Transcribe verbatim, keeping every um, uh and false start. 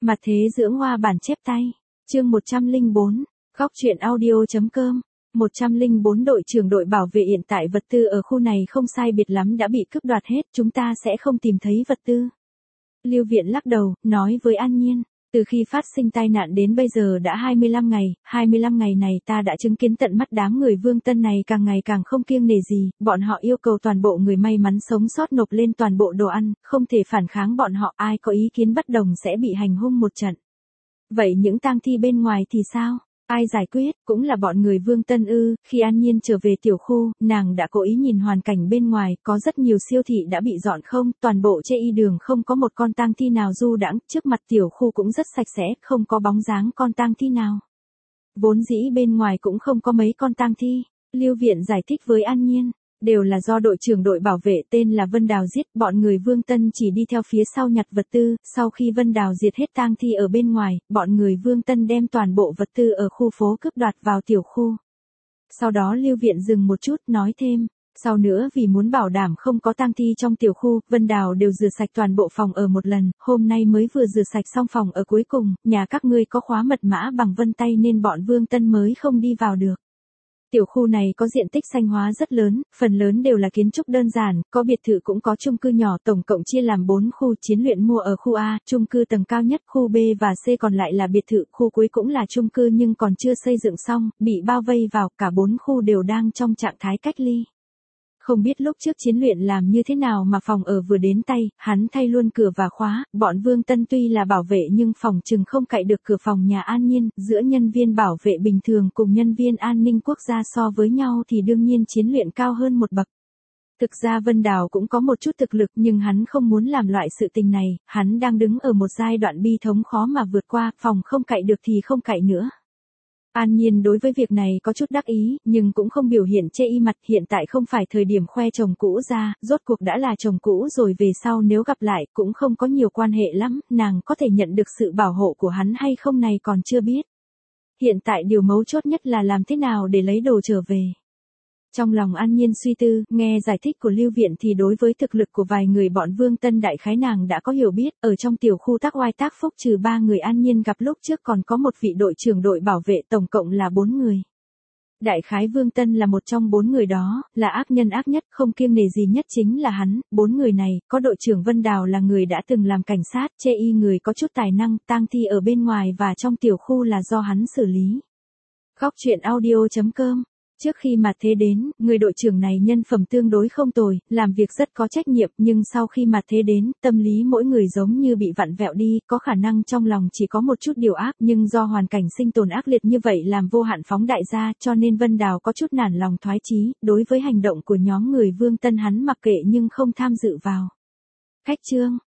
Mặt thế dưỡng hoa bản chép tay. Chương một trăm lẻ bốn. Góc truyện audio.com. một trăm lẻ bốn Đội trưởng đội bảo vệ hiện tại vật tư ở khu này không sai biệt lắm đã bị cướp đoạt hết, chúng ta sẽ không tìm thấy vật tư. Lưu Viện lắc đầu, nói với An Nhiên, từ khi phát sinh tai nạn đến bây giờ đã hai mươi lăm ngày, hai mươi lăm ngày này ta đã chứng kiến tận mắt đám người Vương Tân này càng ngày càng không kiêng nể gì, bọn họ yêu cầu toàn bộ người may mắn sống sót nộp lên toàn bộ đồ ăn, không thể phản kháng bọn họ, ai có ý kiến bất đồng sẽ bị hành hung một trận. Vậy những tang thi bên ngoài thì sao? Ai giải quyết, cũng là bọn người Vương Tân ư? Khi An Nhiên trở về tiểu khu, nàng đã cố ý nhìn hoàn cảnh bên ngoài, có rất nhiều siêu thị đã bị dọn không, toàn bộ chê y đường không có một con tang thi nào du đãng, trước mặt tiểu khu cũng rất sạch sẽ, không có bóng dáng con tang thi nào. Vốn dĩ bên ngoài cũng không có mấy con tang thi, Lưu Viện giải thích với An Nhiên. Đều là do đội trưởng đội bảo vệ tên là Vân Đào giết, bọn người Vương Tân chỉ đi theo phía sau nhặt vật tư, sau khi Vân Đào diệt hết tang thi ở bên ngoài, bọn người Vương Tân đem toàn bộ vật tư ở khu phố cướp đoạt vào tiểu khu. Sau đó Lưu Viện dừng một chút, nói thêm, sau nữa vì muốn bảo đảm không có tang thi trong tiểu khu, Vân Đào đều rửa sạch toàn bộ phòng ở một lần, hôm nay mới vừa rửa sạch xong phòng ở cuối cùng, nhà các ngươi có khóa mật mã bằng vân tay nên bọn Vương Tân mới không đi vào được. Tiểu khu này có diện tích xanh hóa rất lớn, phần lớn đều là kiến trúc đơn giản, có biệt thự cũng có chung cư nhỏ, tổng cộng chia làm bốn khu. Chiến luyện mua ở khu A, chung cư tầng cao nhất, khu B và C còn lại là biệt thự, khu cuối cũng là chung cư nhưng còn chưa xây dựng xong, bị bao vây vào, cả bốn khu đều đang trong trạng thái cách ly. Không biết lúc trước Chiến luyện làm như thế nào mà phòng ở vừa đến tay, hắn thay luôn cửa và khóa, bọn Vương Tân tuy là bảo vệ nhưng phòng chừng không cậy được cửa phòng nhà An Nhiên, giữa nhân viên bảo vệ bình thường cùng nhân viên an ninh quốc gia so với nhau thì đương nhiên Chiến luyện cao hơn một bậc. Thực ra Vân Đào cũng có một chút thực lực nhưng hắn không muốn làm loại sự tình này, hắn đang đứng ở một giai đoạn bi thống khó mà vượt qua, phòng không cậy được thì không cậy nữa. An Nhiên đối với việc này có chút đắc ý, nhưng cũng không biểu hiện chê y mặt, hiện tại không phải thời điểm khoe chồng cũ ra, rốt cuộc đã là chồng cũ rồi về sau nếu gặp lại cũng không có nhiều quan hệ lắm, nàng có thể nhận được sự bảo hộ của hắn hay không này còn chưa biết. Hiện tại điều mấu chốt nhất là làm thế nào để lấy đồ trở về. Trong lòng An Nhiên suy tư, nghe giải thích của Lưu Viện thì đối với thực lực của vài người bọn Vương Tân đại khái nàng đã có hiểu biết, ở trong tiểu khu Tác Oai Tác Phúc trừ ba người An Nhiên gặp lúc trước còn có một vị đội trưởng đội bảo vệ, tổng cộng là bốn người. Đại khái Vương Tân là một trong bốn người đó, là ác nhân ác nhất, không kiêng nể gì nhất chính là hắn. Bốn người này, có đội trưởng Vân Đào là người đã từng làm cảnh sát, chê y người có chút tài năng, tang thi ở bên ngoài và trong tiểu khu là do hắn xử lý. Góc truyện audio.com. Trước khi mà thế đến, người đội trưởng này nhân phẩm tương đối không tồi, làm việc rất có trách nhiệm, nhưng sau khi mà thế đến, tâm lý mỗi người giống như bị vặn vẹo đi, có khả năng trong lòng chỉ có một chút điều ác, nhưng do hoàn cảnh sinh tồn ác liệt như vậy làm vô hạn phóng đại ra, cho nên Vân Đào có chút nản lòng thoái chí, đối với hành động của nhóm người Vương Tân hắn mặc kệ nhưng không tham dự vào. Khách chương.